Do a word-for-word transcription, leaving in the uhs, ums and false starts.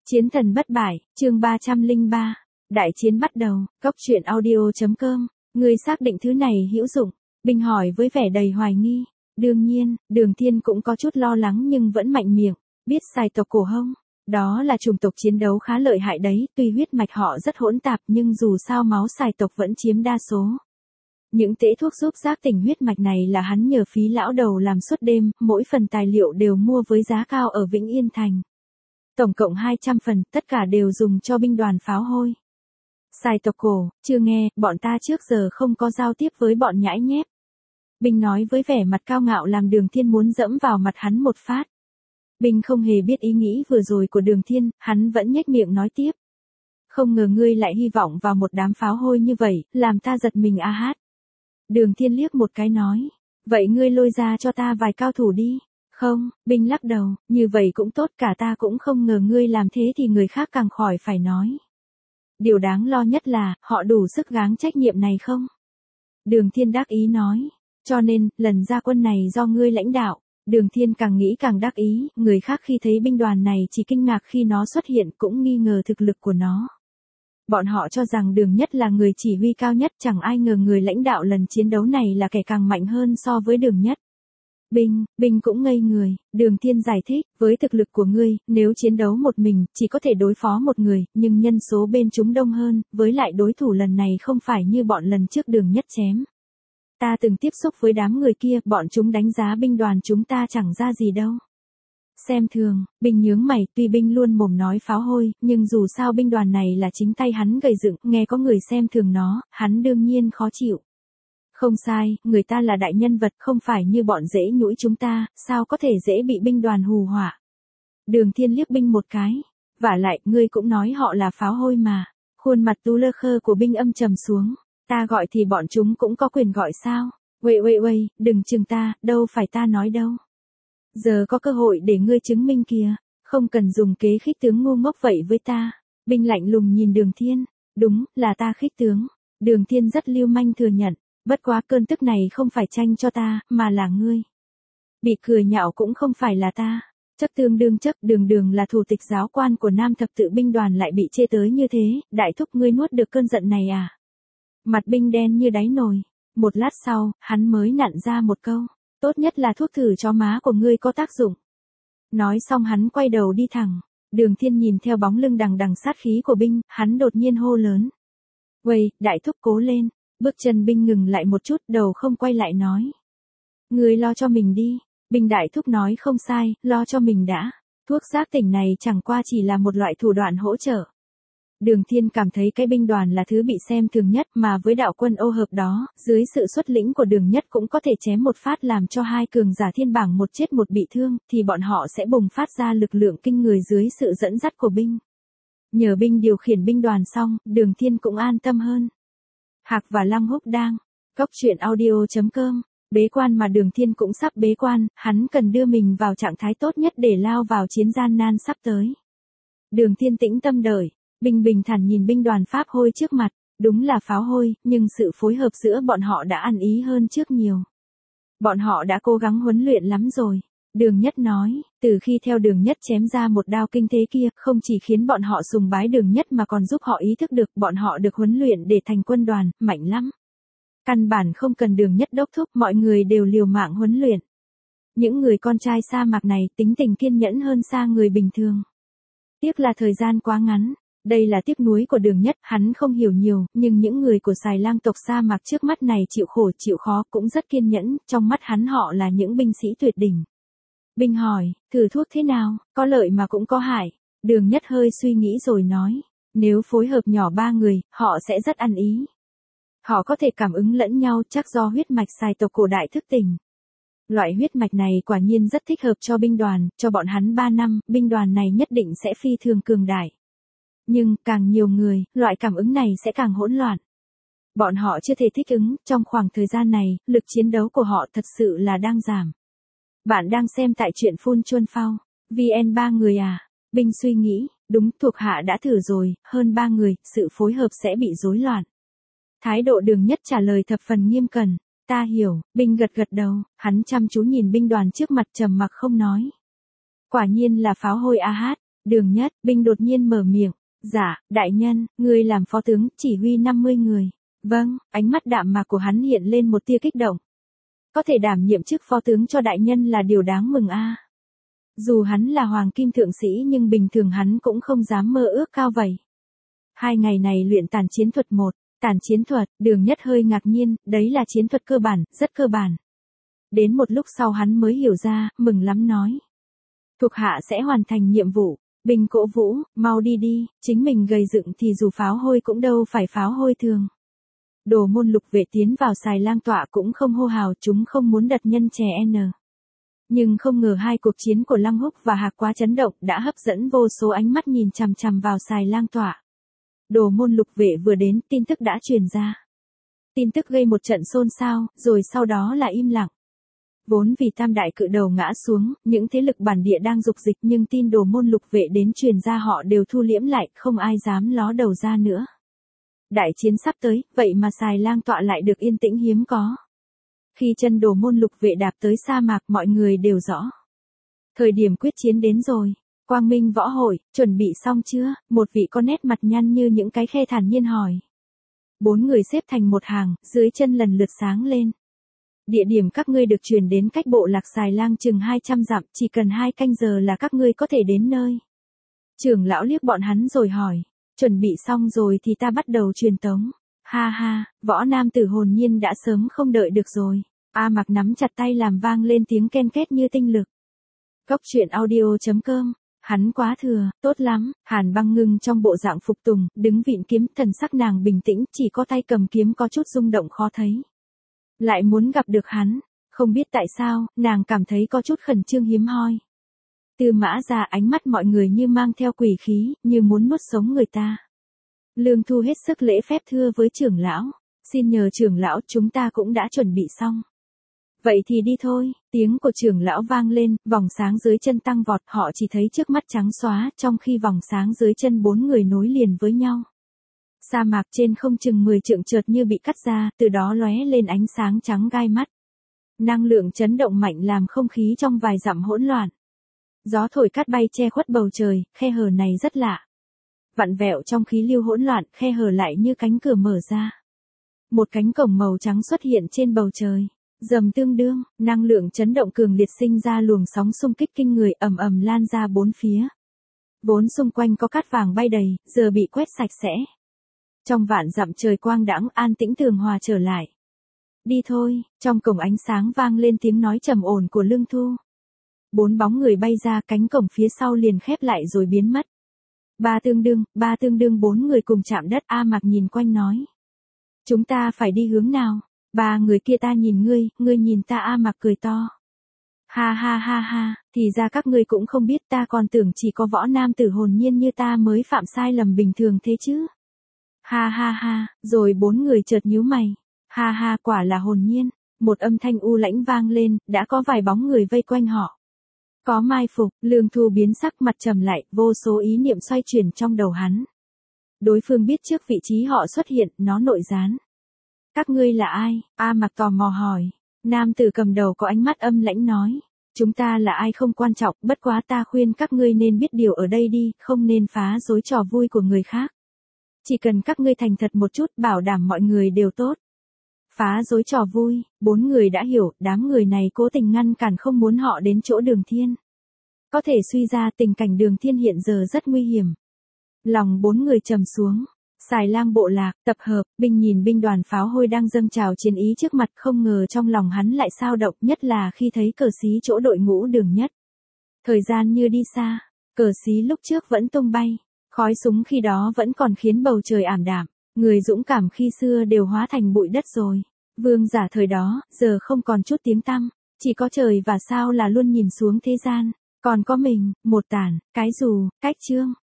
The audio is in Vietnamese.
Chiến thần bất bại, chương ba trăm lẻ ba. Đại chiến bắt đầu, Cốc truyện audio chấm com. Ngươi xác định thứ này hữu dụng? Binh hỏi với vẻ đầy hoài nghi. Đương nhiên, Đường Thiên cũng có chút lo lắng nhưng vẫn mạnh miệng. Biết xài tộc cổ hông? Đó là chủng tộc chiến đấu khá lợi hại đấy, tuy huyết mạch họ rất hỗn tạp nhưng dù sao máu xài tộc vẫn chiếm đa số. Những tễ thuốc giúp giác tỉnh huyết mạch này là hắn nhờ phí lão đầu làm suốt đêm, mỗi phần tài liệu đều mua với giá cao ở Vĩnh Yên Thành. Tổng cộng hai trăm phần, tất cả đều dùng cho binh đoàn pháo hôi. Xài tộc cổ, chưa nghe, bọn ta trước giờ không có giao tiếp với bọn nhãi nhép. Binh nói với vẻ mặt cao ngạo làm Đường Thiên muốn dẫm vào mặt hắn một phát. Binh không hề biết ý nghĩ vừa rồi của Đường Thiên, hắn vẫn nhếch miệng nói tiếp. Không ngờ ngươi lại hy vọng vào một đám pháo hôi như vậy, làm ta giật mình a hát. Đường Thiên liếc một cái nói. Vậy ngươi lôi ra cho ta vài cao thủ đi. Không, Binh lắc đầu, như vậy cũng tốt, cả ta cũng không ngờ ngươi làm thế thì người khác càng khỏi phải nói. Điều đáng lo nhất là, họ đủ sức gắng trách nhiệm này không? Đường Thiên đắc ý nói, cho nên, lần ra quân này do ngươi lãnh đạo. Đường Thiên càng nghĩ càng đắc ý, người khác khi thấy binh đoàn này chỉ kinh ngạc khi nó xuất hiện cũng nghi ngờ thực lực của nó. Bọn họ cho rằng Đường Nhất là người chỉ huy cao nhất, chẳng ai ngờ người lãnh đạo lần chiến đấu này là kẻ càng mạnh hơn so với Đường Nhất. Binh, Binh cũng ngây người, Đường Thiên giải thích, với thực lực của ngươi, nếu chiến đấu một mình, chỉ có thể đối phó một người, nhưng nhân số bên chúng đông hơn, với lại đối thủ lần này không phải như bọn lần trước Đường Nhất chém. Ta từng tiếp xúc với đám người kia, bọn chúng đánh giá binh đoàn chúng ta chẳng ra gì đâu. Xem thường, Binh nhướng mày, tuy Binh luôn mồm nói pháo hôi, nhưng dù sao binh đoàn này là chính tay hắn gầy dựng, nghe có người xem thường nó, hắn đương nhiên khó chịu. Không sai, người ta là đại nhân vật, không phải như bọn dễ nhũi chúng ta, sao có thể dễ bị binh đoàn hù họa. Đường Thiên liếc Binh một cái. Vả lại, ngươi cũng nói họ là pháo hôi mà. Khuôn mặt tú lơ khơ của Binh âm trầm xuống. Ta gọi thì bọn chúng cũng có quyền gọi sao? Uầy uầy uầy, đừng chừng ta, đâu phải ta nói đâu. Giờ có cơ hội để ngươi chứng minh kìa, không cần dùng kế khích tướng ngu ngốc vậy với ta. Binh lạnh lùng nhìn Đường Thiên. Đúng, là ta khích tướng. Đường Thiên rất lưu manh thừa nhận. Bất quá cơn tức này không phải tranh cho ta, mà là ngươi. Bị cười nhạo cũng không phải là ta. Chắc tương đương chắc Đường Đường là thủ tịch giáo quan của Nam Thập Tự binh đoàn lại bị chê tới như thế, đại thúc ngươi nuốt được cơn giận này à? Mặt Binh đen như đáy nồi. Một lát sau, hắn mới nặn ra một câu. Tốt nhất là thuốc thử cho má của ngươi có tác dụng. Nói xong hắn quay đầu đi thẳng. Đường Thiên nhìn theo bóng lưng đằng đằng sát khí của Binh, hắn đột nhiên hô lớn. Uầy, đại thúc cố lên. Bước chân Binh ngừng lại một chút, đầu không quay lại nói. Ngươi lo cho mình đi. Binh đại thúc nói không sai, lo cho mình đã. Thuốc giác tỉnh này chẳng qua chỉ là một loại thủ đoạn hỗ trợ. Đường Thiên cảm thấy cái binh đoàn là thứ bị xem thường nhất, mà với đạo quân ô hợp đó, dưới sự xuất lĩnh của Đường Nhất cũng có thể chém một phát làm cho hai cường giả thiên bảng một chết một bị thương, thì bọn họ sẽ bùng phát ra lực lượng kinh người dưới sự dẫn dắt của Binh. Nhờ Binh điều khiển binh đoàn xong, Đường Thiên cũng an tâm hơn. Hạc và Lăng Húc đang, Cốc truyện audio chấm com, bế quan mà Đường Thiên cũng sắp bế quan, hắn cần đưa mình vào trạng thái tốt nhất để lao vào chiến gian nan sắp tới. Đường Thiên tĩnh tâm đợi, Binh bình thản nhìn binh đoàn pháp hôi trước mặt, đúng là pháo hôi, nhưng sự phối hợp giữa bọn họ đã ăn ý hơn trước nhiều. Bọn họ đã cố gắng huấn luyện lắm rồi. Đường Nhất nói, từ khi theo Đường Nhất chém ra một đao kinh thế kia, không chỉ khiến bọn họ sùng bái Đường Nhất mà còn giúp họ ý thức được bọn họ được huấn luyện để thành quân đoàn, mạnh lắm. Căn bản không cần Đường Nhất đốc thúc, mọi người đều liều mạng huấn luyện. Những người con trai sa mạc này tính tình kiên nhẫn hơn xa người bình thường. Tiếc là thời gian quá ngắn. Đây là tiếc nuối của Đường Nhất, hắn không hiểu nhiều, nhưng những người của Xài Lang tộc sa mạc trước mắt này chịu khổ chịu khó cũng rất kiên nhẫn, trong mắt hắn họ là những binh sĩ tuyệt đỉnh. Binh hỏi, thử thuốc thế nào, có lợi mà cũng có hại. Đường Nhất hơi suy nghĩ rồi nói, nếu phối hợp nhỏ ba người, họ sẽ rất ăn ý. Họ có thể cảm ứng lẫn nhau, chắc do huyết mạch xài tộc cổ đại thức tỉnh. Loại huyết mạch này quả nhiên rất thích hợp cho binh đoàn, cho bọn hắn ba năm, binh đoàn này nhất định sẽ phi thường cường đại. Nhưng, càng nhiều người, loại cảm ứng này sẽ càng hỗn loạn. Bọn họ chưa thể thích ứng, trong khoảng thời gian này, lực chiến đấu của họ thật sự là đang giảm. Bạn đang xem tại truyện Phun Chuân Phao, vê en ba người à? Binh suy nghĩ, đúng, thuộc hạ đã thử rồi, hơn ba người, sự phối hợp sẽ bị rối loạn. Thái độ Đường Nhất trả lời thập phần nghiêm cẩn, ta hiểu, Binh gật gật đầu, hắn chăm chú nhìn binh đoàn trước mặt trầm mặc không nói. Quả nhiên là pháo hôi a hát. Đường Nhất, binh đột nhiên mở miệng. Dạ, đại nhân, ngươi làm phó tướng, chỉ huy năm mươi người. Vâng, ánh mắt đạm mạc của hắn hiện lên một tia kích động. Có thể đảm nhiệm chức phó tướng cho đại nhân là điều đáng mừng a. Dù hắn là hoàng kim thượng sĩ nhưng bình thường hắn cũng không dám mơ ước cao vậy. Hai ngày này luyện tản chiến thuật một, tản chiến thuật, Đường Nhất hơi ngạc nhiên, đấy là chiến thuật cơ bản, rất cơ bản. Đến một lúc sau hắn mới hiểu ra, mừng lắm nói. Thuộc hạ sẽ hoàn thành nhiệm vụ. Binh cổ vũ, mau đi đi, chính mình gầy dựng thì dù pháo hôi cũng đâu phải pháo hôi thường. Đồ môn lục vệ tiến vào xài lang tọa cũng không hô hào, chúng không muốn đặt nhân chè N. Nhưng không ngờ hai cuộc chiến của Lăng Húc và Hạc Quá chấn động đã hấp dẫn vô số ánh mắt nhìn chằm chằm vào xài lang tọa. Đồ môn lục vệ vừa đến, tin tức đã truyền ra. Tin tức gây một trận xôn xao, rồi sau đó là im lặng. Vốn vì tam đại cự đầu ngã xuống, những thế lực bản địa đang dục dịch nhưng tin đồ môn lục vệ đến truyền ra họ đều thu liễm lại, không ai dám ló đầu ra nữa. Đại chiến sắp tới, vậy mà xài lang tọa lại được yên tĩnh hiếm có. Khi chân đồ môn lục vệ đạp tới sa mạc mọi người đều rõ. Thời điểm quyết chiến đến rồi. Quang Minh võ hội, chuẩn bị xong chưa? Một vị có nét mặt nhăn như những cái khe thản nhiên hỏi. Bốn người xếp thành một hàng, dưới chân lần lượt sáng lên. Địa điểm các ngươi được truyền đến cách bộ lạc xài lang chừng hai trăm dặm, chỉ cần hai canh giờ là các ngươi có thể đến nơi. Trưởng lão liếc bọn hắn rồi hỏi, chuẩn bị xong rồi thì ta bắt đầu truyền tống. Ha ha, võ nam tử hồn nhiên đã sớm không đợi được rồi. A Mặc nắm chặt tay làm vang lên tiếng ken két như tinh lực. Cốc truyện audio chấm com, hắn quá thừa, tốt lắm, Hàn Băng Ngưng trong bộ dạng phục tùng, đứng vịn kiếm, thần sắc nàng bình tĩnh, chỉ có tay cầm kiếm có chút rung động khó thấy. Lại muốn gặp được hắn, không biết tại sao, nàng cảm thấy có chút khẩn trương hiếm hoi. Tư Mã ra ánh mắt mọi người như mang theo quỷ khí, như muốn nuốt sống người ta. Lương Thu hết sức lễ phép thưa với trưởng lão, xin nhờ trưởng lão chúng ta cũng đã chuẩn bị xong. Vậy thì đi thôi, tiếng của trưởng lão vang lên, vòng sáng dưới chân tăng vọt, họ chỉ thấy trước mắt trắng xóa, trong khi vòng sáng dưới chân bốn người nối liền với nhau. Sa mạc trên không chừng mười trượng chợt như bị cắt ra, từ đó lóe lên ánh sáng trắng gai mắt. Năng lượng chấn động mạnh làm không khí trong vài dặm hỗn loạn. Gió thổi cát bay che khuất bầu trời, khe hở này rất lạ. Vặn vẹo trong khí lưu hỗn loạn, khe hở lại như cánh cửa mở ra. Một cánh cổng màu trắng xuất hiện trên bầu trời. Dầm tương đương, năng lượng chấn động cường liệt sinh ra luồng sóng xung kích kinh người ầm ầm lan ra bốn phía. Vốn xung quanh có cát vàng bay đầy, giờ bị quét sạch sẽ. Trong vạn dặm trời quang đãng an tĩnh tường hòa trở lại. Đi thôi, trong cổng ánh sáng vang lên tiếng nói trầm ổn của Lương Thu. Bốn bóng người bay ra, cánh cổng phía sau liền khép lại rồi biến mất. Ba tương đương, ba tương đương bốn người cùng chạm đất. A Mặc nhìn quanh nói. Chúng ta phải đi hướng nào? Ba người kia ta nhìn ngươi, ngươi nhìn ta. A Mặc cười to. Ha ha ha ha, thì ra các ngươi cũng không biết, ta còn tưởng chỉ có võ nam tử hồn nhiên như ta mới phạm sai lầm bình thường thế chứ. Ha ha ha, rồi bốn người chợt nhíu mày. Ha ha, quả là hồn nhiên. Một âm thanh u lãnh vang lên, đã có vài bóng người vây quanh họ. Có mai phục, Lương Thu biến sắc mặt trầm lại, vô số ý niệm xoay chuyển trong đầu hắn. Đối phương biết trước vị trí họ xuất hiện, nó nội gián. Các ngươi là ai? A Mặc tò mò hỏi. Nam tử cầm đầu có ánh mắt âm lãnh nói. Chúng ta là ai không quan trọng, bất quá ta khuyên các ngươi nên biết điều ở đây đi, không nên phá rối trò vui của người khác. Chỉ cần các ngươi thành thật một chút, bảo đảm mọi người đều tốt. Phá rối trò vui, bốn người đã hiểu, đám người này cố tình ngăn cản không muốn họ đến chỗ Đường Thiên. Có thể suy ra tình cảnh Đường Thiên hiện giờ rất nguy hiểm. Lòng bốn người trầm xuống. Xài lang bộ lạc, tập hợp, binh nhìn binh đoàn pháo hôi đang dâng trào chiến ý trước mặt, không ngờ trong lòng hắn lại sao động, nhất là khi thấy cờ xí chỗ đội ngũ Đường Nhất. Thời gian như đi xa, cờ xí lúc trước vẫn tung bay, khói súng khi đó vẫn còn khiến bầu trời ảm đạm, người dũng cảm khi xưa đều hóa thành bụi đất rồi. Vương giả thời đó, giờ không còn chút tiếng tăm, chỉ có trời và sao là luôn nhìn xuống thế gian, còn có mình, một tản, cái dù, cách trương.